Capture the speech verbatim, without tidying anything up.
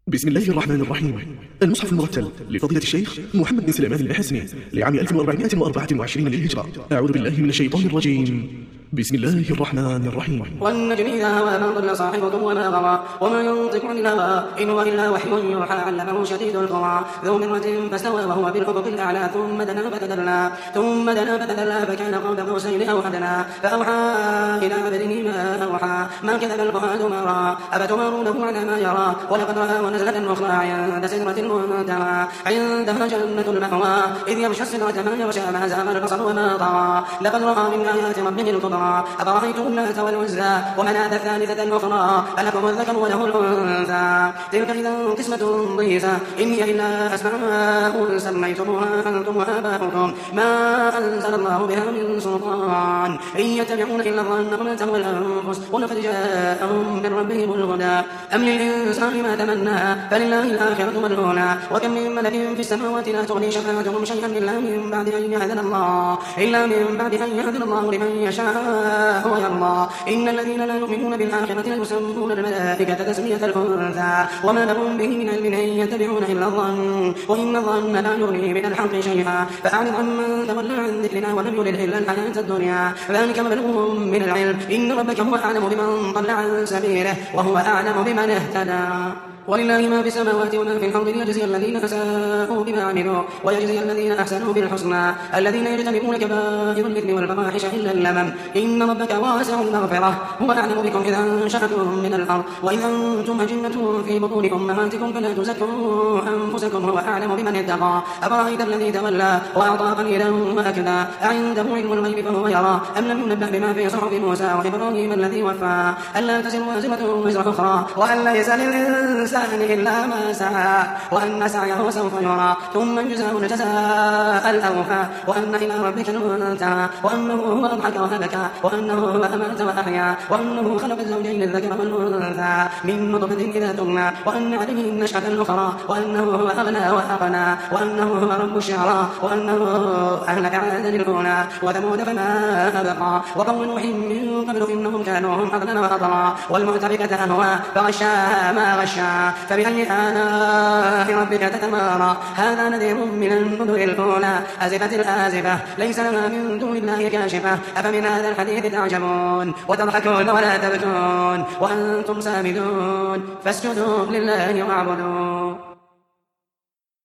بسم الله الرحمن الرحيم. المصحف المرتل لفضيلة الشيخ محمد بن سليمان الحسني لعام ألف وأربعمائة وأربعة وعشرين للهجرة. أعوذ بالله من الشيطان الرجيم. بسم الله الرحمن الرحيم. والنجم إذا هوى ما ضل صاحبكم وما غوى وما ينطق عن الهوى إن هو إلا وحي يوحى علمه شديد القوى ذو مرة فاستوى وهو بالأفق الأعلى ثم دنا فتدلى ثم دنا فتدلى فكان قاب قوسين أو أدنى فأوحى إلى عبده ما أوحى ما كذب الفؤاد ما رأى أفتمارونه على ما يرى ولقد رأى ونزلة أخرى عند سدرة المنتهى عندها جنة المأوى إذ يغشى السدرة ما يغشى ما زاغ البصر وما طغى لقد رأى من آيات ربه الكبرى أفرأيتم اللات والعزى ومناة الثالثة الأخرى ألكم الذكر وله الأنثى تلك إذا قسمة ضيزى إن هي إلا أسماء سميتموها أنتم وآباؤكم ما أنزل الله بها من سلطان إن يتبعون إلا الظن وما تهوى الأنفس ولقد جاءهم من ربهم الهدى أم للإنسان ما تمنى فلله الآخرة والأولى وكم من ملك في السماوات لا تغني شفاعتهم شيئا إلا من بعد أن يأذن الله إلا من بعد أن يأذن الله لمن يشاء ويرضى إن الذين لا يؤمنون بالآخرة لا يسمون الملائكة تسمية الأنثى وما لهم به من علم إن يتبعون إلا الظن وإن الظن لا يغني من الحق شيئا فأعرض عمن تولى عن ذكرنا ولم يرد إلا الحياة الدنيا ذلك مبلغهم من العلم إن ربك هو أعلم بمن ضل عن سبيله وهو أعلم بمن اهتدى ولله ما في السماوات وما في الأرض ليجزي الذين أساءوا بما عملوا ويجزي الذين أحسنوا بالحسنى الذين يجتنبون كبائر الإثم والفواحش إلا اللمم إن ربك واسع المغفرة هو أعلم بكم إذا أنشأكم من الأرض وإذا أنتم أجنة في بطون أمهاتكم فلا تزكوا أنفسكم هو أعلم بمن اتقى أفرأيت الذي تولى وأعطى قليلا وأكدى أعنده علم الغيب فهو يرى أم لم ينبأ بما في صحف موسى وإبراهيم الذي وفى ألا تزر وازرة وزر أخرى وأن ليس للإنسان إلا ما سعى وأن سعيه سوف يرى ثم يجزاه الجزاء الأوفى وأن إلى ربك المنتهى وأنه هو أضحك وأبكى وأنه هو أمات وأحيا وأنه خلق الزوجين الذكر والأنثى من نطفة إذا تمنى وأن عليه النشأة الأخرى وأنه هو أغنى وأقنى وأنه هو رب الشعرى وأنه أهلك عادا الأولى وثمود فما أبقى وقوم نوح من قبل إنهم كانوا هم أضلل وأطغى والمؤتفكة أهوى فغشاها ما غشى فبأي آلاء ربك تتمارى هذا نذير من النذر الأولى أزفت الآزفة ليس لها من دون الله كاشفة أفمن هذا الحديث تعجبون وتضحكون ولا تبكون وأنتم سامدون فاسجدوا لله واعبدوا.